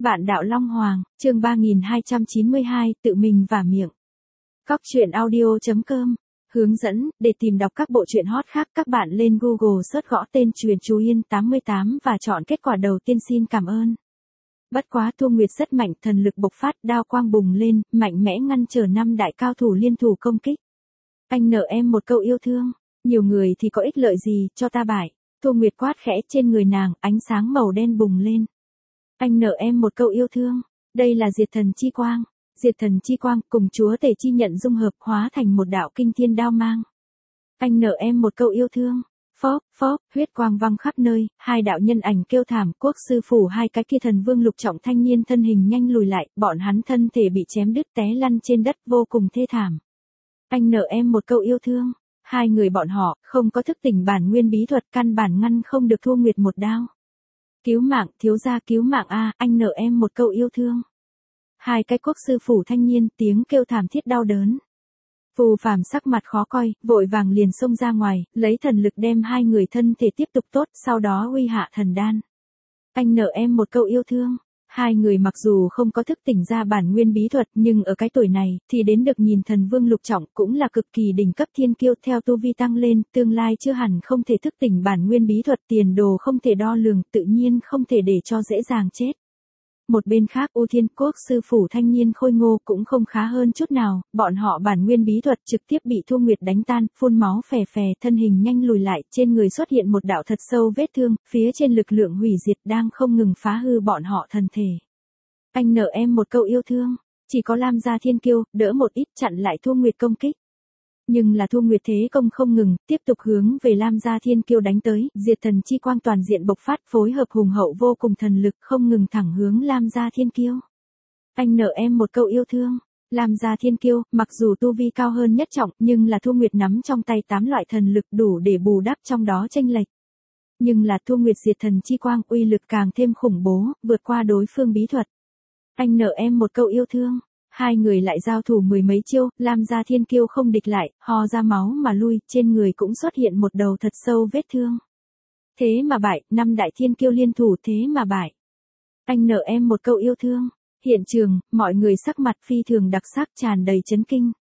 Vạn đạo Long Hoàng, chương 3292, tự mình vả miệng. Cóc truyện audio.com. Hướng dẫn, để tìm đọc các bộ truyện hot khác các bạn lên Google search gõ tên Truyện Chú Yên 88 và chọn kết quả đầu tiên xin cảm ơn. Bất quá Thu Nguyệt rất mạnh, thần lực bộc phát, đao quang bùng lên, mạnh mẽ ngăn trở 5 đại cao thủ liên thủ công kích. Anh nợ em một câu yêu thương, nhiều người thì có ích lợi gì, cho ta bại. Thu Nguyệt quát khẽ, trên người nàng, ánh sáng màu đen bùng lên. Anh nợ em một câu yêu thương, đây là diệt thần chi quang. Diệt thần chi quang cùng chúa tể chi nhận dung hợp hóa thành một đạo kinh thiên đao mang. Anh nợ em một câu yêu thương. Phóp, phóp, huyết quang văng khắp nơi, hai đạo nhân ảnh kêu thảm, quốc sư phủ hai cái kia thần vương lục trọng thanh niên thân hình nhanh lùi lại, bọn hắn thân thể bị chém đứt té lăn trên đất vô cùng thê thảm. Anh nợ em một câu yêu thương. Hai người bọn họ không có thức tỉnh bản nguyên bí thuật, căn bản ngăn không được Thu Nguyệt một đao. Cứu mạng, thiếu gia cứu mạng a, anh nợ em một câu yêu thương. Hai cái quốc sư phủ thanh niên tiếng kêu thảm thiết đau đớn. Phù Phàm sắc mặt khó coi, vội vàng liền xông ra ngoài, lấy thần lực đem hai người thân thể tiếp tục tốt, sau đó uy hạ thần đan. Anh nợ em một câu yêu thương. Hai người mặc dù không có thức tỉnh ra bản nguyên bí thuật nhưng ở cái tuổi này thì đến được nhìn thần vương lục trọng cũng là cực kỳ đỉnh cấp thiên kiêu, theo tu vi tăng lên, tương lai chưa hẳn không thể thức tỉnh bản nguyên bí thuật, tiền đồ không thể đo lường, tự nhiên không thể để cho dễ dàng chết. Một bên khác U Thiên quốc sư phủ thanh niên khôi ngô cũng không khá hơn chút nào, bọn họ bản nguyên bí thuật trực tiếp bị Thu Nguyệt đánh tan, phun máu phè phè, thân hình nhanh lùi lại, trên người xuất hiện một đạo thật sâu vết thương, phía trên lực lượng hủy diệt đang không ngừng phá hư bọn họ thân thể. Anh nợ em một câu yêu thương, chỉ có Lam gia thiên kiêu, đỡ một ít chặn lại Thu Nguyệt công kích. Nhưng là Thu Nguyệt thế công không ngừng, tiếp tục hướng về Lam gia thiên kiêu đánh tới, diệt thần chi quang toàn diện bộc phát, phối hợp hùng hậu vô cùng thần lực không ngừng thẳng hướng Lam gia thiên kiêu. Anh nợ em một câu yêu thương. Lam gia thiên kiêu, mặc dù tu vi cao hơn nhất trọng, nhưng là Thu Nguyệt nắm trong tay 8 loại thần lực đủ để bù đắp trong đó chênh lệch. Nhưng là Thu Nguyệt diệt thần chi quang uy lực càng thêm khủng bố, vượt qua đối phương bí thuật. Anh nợ em một câu yêu thương. Hai người lại giao thủ mười mấy chiêu, Lam gia thiên kiêu không địch lại, ho ra máu mà lui, trên người cũng xuất hiện một đầu thật sâu vết thương. Thế mà bại, 5 đại thiên kiêu liên thủ thế mà bại. Anh nợ em một câu yêu thương. Hiện trường, mọi người sắc mặt phi thường đặc sắc, tràn đầy chấn kinh.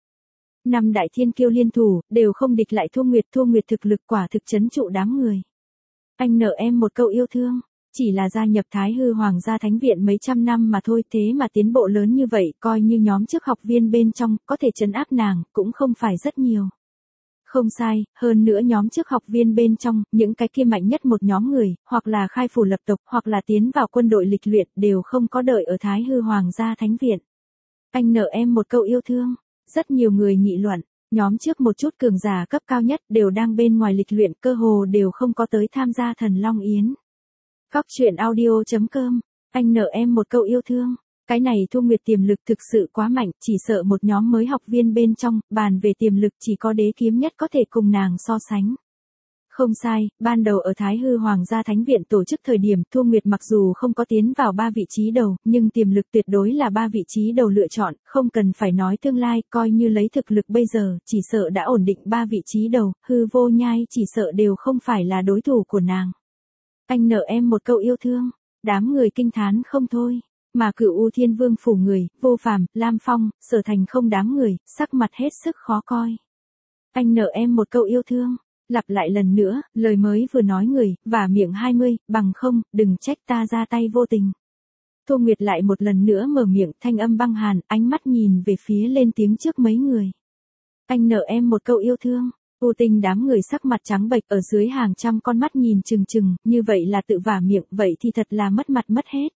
5 đại thiên kiêu liên thủ, đều không địch lại Thu Nguyệt thực lực quả thực trấn trụ đám người. Anh nợ em một câu yêu thương. Chỉ là gia nhập Thái Hư Hoàng gia thánh viện mấy trăm năm mà thôi, thế mà tiến bộ lớn như vậy, coi như nhóm trước học viên bên trong, có thể trấn áp nàng, cũng không phải rất nhiều. Không sai, hơn nữa nhóm trước học viên bên trong, những cái kia mạnh nhất một nhóm người, hoặc là khai phủ lập tộc, hoặc là tiến vào quân đội lịch luyện, đều không có đợi ở Thái Hư Hoàng gia thánh viện. Anh nợ em một câu yêu thương. Rất nhiều người nghị luận, nhóm trước một chút cường giả cấp cao nhất, đều đang bên ngoài lịch luyện, cơ hồ đều không có tới tham gia Thần Long Yến. Cóc truyện audio.com. Anh nợ em một câu yêu thương. Cái này Thu Nguyệt tiềm lực thực sự quá mạnh, chỉ sợ một nhóm mới học viên bên trong, bàn về tiềm lực chỉ có đế kiếm nhất có thể cùng nàng so sánh. Không sai, ban đầu ở Thái Hư Hoàng gia thánh viện tổ chức thời điểm, Thu Nguyệt mặc dù không có tiến vào 3 vị trí đầu, nhưng tiềm lực tuyệt đối là 3 vị trí đầu lựa chọn, không cần phải nói tương lai, coi như lấy thực lực bây giờ, chỉ sợ đã ổn định 3 vị trí đầu, Hư Vô Nhai chỉ sợ đều không phải là đối thủ của nàng. Anh nợ em một câu yêu thương. Đám người kinh thán không thôi. Mà Cửu U Thiên Vương phủ người, Vô Phàm, Lam Phong, Sở Thành không đám người, sắc mặt hết sức khó coi. Anh nợ em một câu yêu thương. Lặp lại lần nữa, lời mới vừa nói người, vả miệng 20, bằng không, đừng trách ta ra tay vô tình. Thu Nguyệt lại một lần nữa mở miệng, thanh âm băng hàn, ánh mắt nhìn về phía lên tiếng trước mấy người. Anh nợ em một câu yêu thương. U Tinh đám người sắc mặt trắng bệch ở dưới hàng trăm con mắt nhìn chừng chừng, như vậy là tự vả miệng, vậy thì thật là mất mặt mất hết.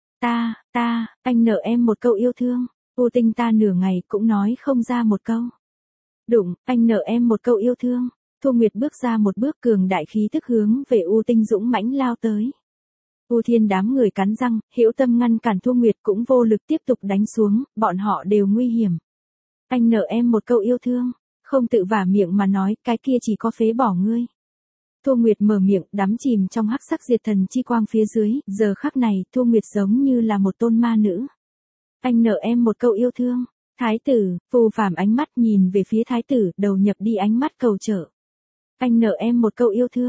Anh nợ em một câu yêu thương. U Tinh ta nửa ngày cũng nói không ra một câu. Đụng, anh nợ em một câu yêu thương. Thu Nguyệt bước ra một bước, cường đại khí tức hướng về U Tinh dũng mãnh lao tới. U Thiên đám người cắn răng, hữu tâm ngăn cản Thu Nguyệt cũng vô lực tiếp tục đánh xuống, bọn họ đều nguy hiểm. Anh nợ em một câu yêu thương. Không tự vả miệng mà nói, cái kia chỉ có phế bỏ ngươi. Thu Nguyệt mở miệng, đắm chìm trong hắc sắc diệt thần chi quang phía dưới, giờ khắc này, Thu Nguyệt giống như là một tôn ma nữ. Anh nợ em một câu yêu thương. Thái tử, Phù Phàm ánh mắt nhìn về phía thái tử, đầu nhập đi ánh mắt cầu trợ. Anh nợ em một câu yêu thương.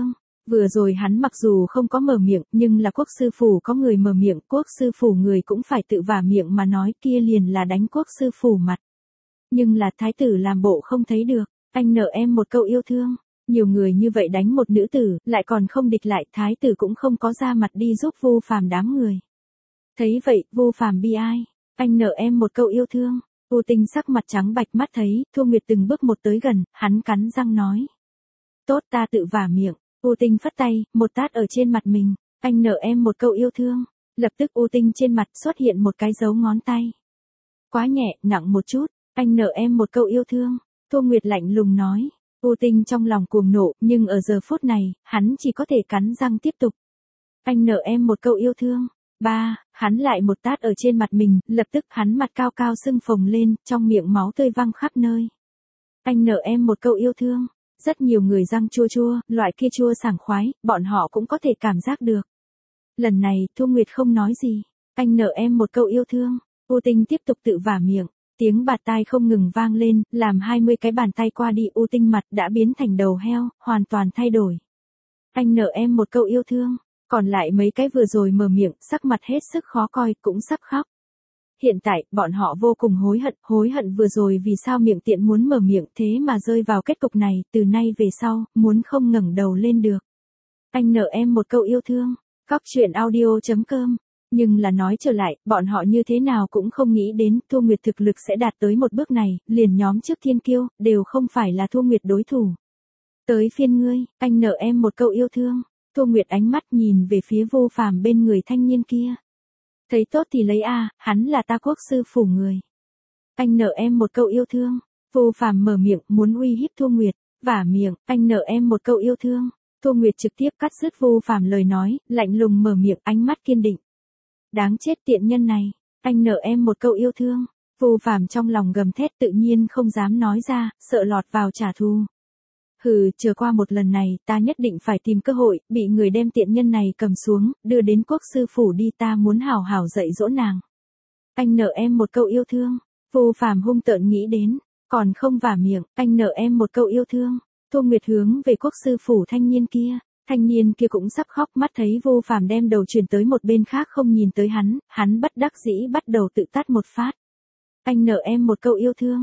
Vừa rồi hắn mặc dù không có mở miệng, nhưng là quốc sư phủ có người mở miệng, quốc sư phủ người cũng phải tự vả miệng mà nói, kia liền là đánh quốc sư phủ mặt. Nhưng là thái tử làm bộ không thấy được, anh nợ em một câu yêu thương. Nhiều người như vậy đánh một nữ tử, lại còn không địch lại, thái tử cũng không có ra mặt đi giúp Vu Phàm đám người. Thấy vậy, Vu Phàm bi ai, anh nợ em một câu yêu thương. U Tinh sắc mặt trắng bạch, mắt thấy Thu Nguyệt từng bước một tới gần, hắn cắn răng nói: "Tốt, ta tự vả miệng." U Tinh phất tay, một tát ở trên mặt mình, "Anh nợ em một câu yêu thương." Lập tức U Tinh trên mặt xuất hiện một cái dấu ngón tay. "Quá nhẹ, nặng một chút, anh nợ em một câu yêu thương." Thu Nguyệt lạnh lùng nói. U Tinh trong lòng cuồng nộ, nhưng ở giờ phút này, hắn chỉ có thể cắn răng tiếp tục. "Anh nợ em một câu yêu thương." Ba, hắn lại một tát ở trên mặt mình, lập tức hắn mặt cao cao sưng phồng lên, trong miệng máu tươi văng khắp nơi. "Anh nợ em một câu yêu thương." Rất nhiều người răng chua chua, loại kia chua sảng khoái, bọn họ cũng có thể cảm giác được. Lần này, Thu Nguyệt không nói gì. "Anh nợ em một câu yêu thương." U Tinh tiếp tục tự vả miệng. Tiếng bạt tai không ngừng vang lên, làm 20 cái bàn tay qua đi, U Tinh mặt đã biến thành đầu heo, hoàn toàn thay đổi. "Anh nợ em một câu yêu thương." Còn lại mấy cái vừa rồi mở miệng, sắc mặt hết sức khó coi, cũng sắp khóc. Hiện tại, bọn họ vô cùng hối hận vừa rồi vì sao miệng tiện muốn mở miệng thế mà rơi vào kết cục này, từ nay về sau, muốn không ngẩng đầu lên được. "Anh nợ em một câu yêu thương." Cóc truyện audio.com. Nhưng là nói trở lại, bọn họ như thế nào cũng không nghĩ đến Thu Nguyệt thực lực sẽ đạt tới một bước này, liền nhóm trước thiên kiêu, đều không phải là Thu Nguyệt đối thủ. "Tới phiên ngươi, anh nợ em một câu yêu thương." Thu Nguyệt ánh mắt nhìn về phía Vu Phàm bên người thanh niên kia. "Thấy tốt thì lấy a, hắn là ta quốc sư phủ người." "Anh nợ em một câu yêu thương." Vu Phàm mở miệng muốn uy hiếp Thu Nguyệt, vả miệng, "Anh nợ em một câu yêu thương." Thu Nguyệt trực tiếp cắt dứt Vu Phàm lời nói, lạnh lùng mở miệng, ánh mắt kiên định. "Đáng chết tiện nhân này, anh nợ em một câu yêu thương." Vu Phàm trong lòng gầm thét, tự nhiên không dám nói ra, sợ lọt vào trả thù. "Hừ, chờ qua một lần này, ta nhất định phải tìm cơ hội, bị người đem tiện nhân này cầm xuống, đưa đến quốc sư phủ đi, ta muốn hảo hảo dạy dỗ nàng." "Anh nợ em một câu yêu thương." Vu Phàm hung tợn nghĩ đến, còn không vả miệng, "Anh nợ em một câu yêu thương." Thu Nguyệt hướng về quốc sư phủ thanh niên kia. Thanh niên kia cũng sắp khóc, mắt thấy Vu Phàm đem đầu chuyển tới một bên khác không nhìn tới hắn bất đắc dĩ bắt đầu tự tát một phát. "Anh nợ em một câu yêu thương."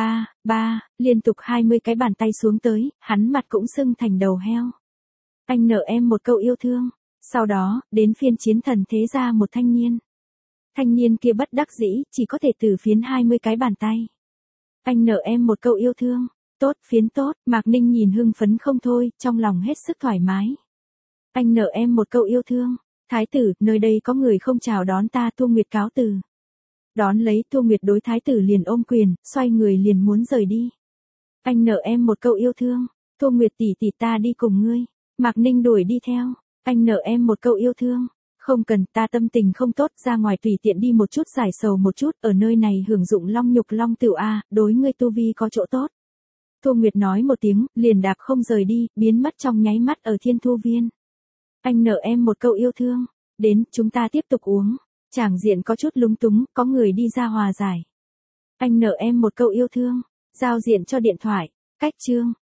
Ba, liên tục 20 cái bàn tay xuống tới, hắn mặt cũng sưng thành đầu heo. "Anh nợ em một câu yêu thương." Sau đó, đến phiên chiến thần thế gia một thanh niên. Thanh niên kia bất đắc dĩ, chỉ có thể từ phiến 20 cái bàn tay. "Anh nợ em một câu yêu thương." "Tốt, phiến tốt." Mạc Ninh nhìn hưng phấn không thôi, trong lòng hết sức thoải mái. "Anh nợ em một câu yêu thương." "Thái tử, nơi đây có người không chào đón ta." Thu Nguyệt cáo từ. Đón lấy Thu Nguyệt đối thái tử liền ôm quyền, xoay người liền muốn rời đi. "Anh nợ em một câu yêu thương." "Thu Nguyệt tỷ tỷ, ta đi cùng ngươi." Mạc Ninh đuổi đi theo. "Anh nợ em một câu yêu thương." "Không cần, ta tâm tình không tốt, ra ngoài tùy tiện đi một chút giải sầu một chút, ở nơi này hưởng dụng long nhục long tửu a, đối ngươi tu vi có chỗ tốt." Thu Nguyệt nói một tiếng, liền đạp không rời đi, biến mất trong nháy mắt ở Thiên Thu Viên. "Anh nợ em một câu yêu thương." "Đến, chúng ta tiếp tục uống." Tràng diện có chút lúng túng, có người đi ra hòa giải. "Anh nợ em một câu yêu thương." Giao diện cho điện thoại. Cách chương.